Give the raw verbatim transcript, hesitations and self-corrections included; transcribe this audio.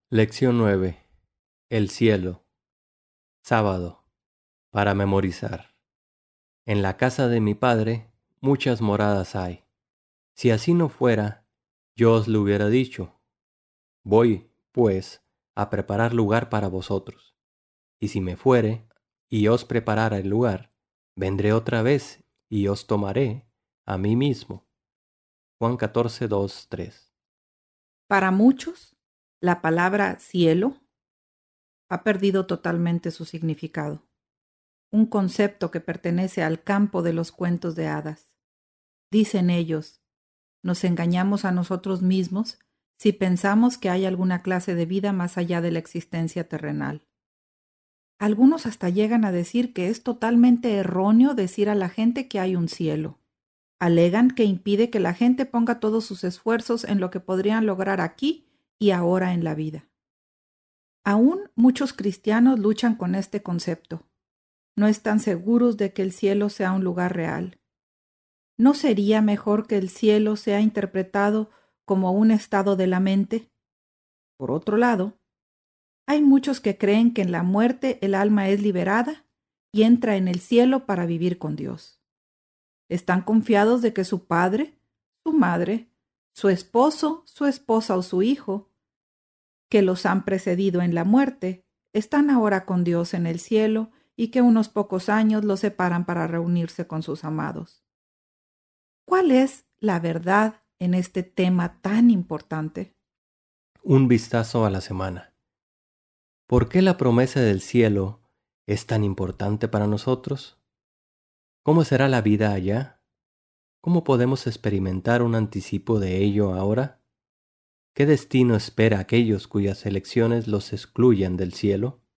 Lección nueve. El cielo. Sábado. Para memorizar. En la casa de mi Padre muchas moradas hay. Si así no fuera, yo os lo hubiera dicho. Voy, pues, a preparar lugar para vosotros. Y si me fuere, y os preparara el lugar, vendré otra vez, y os tomaré a mí mismo. Juan catorce, dos, tres. Para muchos, la palabra cielo ha perdido totalmente su significado, un concepto que pertenece al campo de los cuentos de hadas. Dicen ellos, nos engañamos a nosotros mismos si pensamos que hay alguna clase de vida más allá de la existencia terrenal. Algunos hasta llegan a decir que es totalmente erróneo decir a la gente que hay un cielo. Alegan que impide que la gente ponga todos sus esfuerzos en lo que podrían lograr aquí y ahora en la vida. Aún muchos cristianos luchan con este concepto. No están seguros de que el cielo sea un lugar real. ¿No sería mejor que el cielo sea interpretado como un estado de la mente? Por otro lado, hay muchos que creen que en la muerte el alma es liberada y entra en el cielo para vivir con Dios. Están confiados de que su padre, su madre, su esposo, su esposa o su hijo, que los han precedido en la muerte, están ahora con Dios en el cielo y que unos pocos años los separan para reunirse con sus amados. ¿Cuál es la verdad en este tema tan importante? Un vistazo a la semana. ¿Por qué la promesa del cielo es tan importante para nosotros? ¿Cómo será la vida allá? ¿Cómo podemos experimentar un anticipo de ello ahora? ¿Qué destino espera a aquellos cuyas elecciones los excluyan del cielo?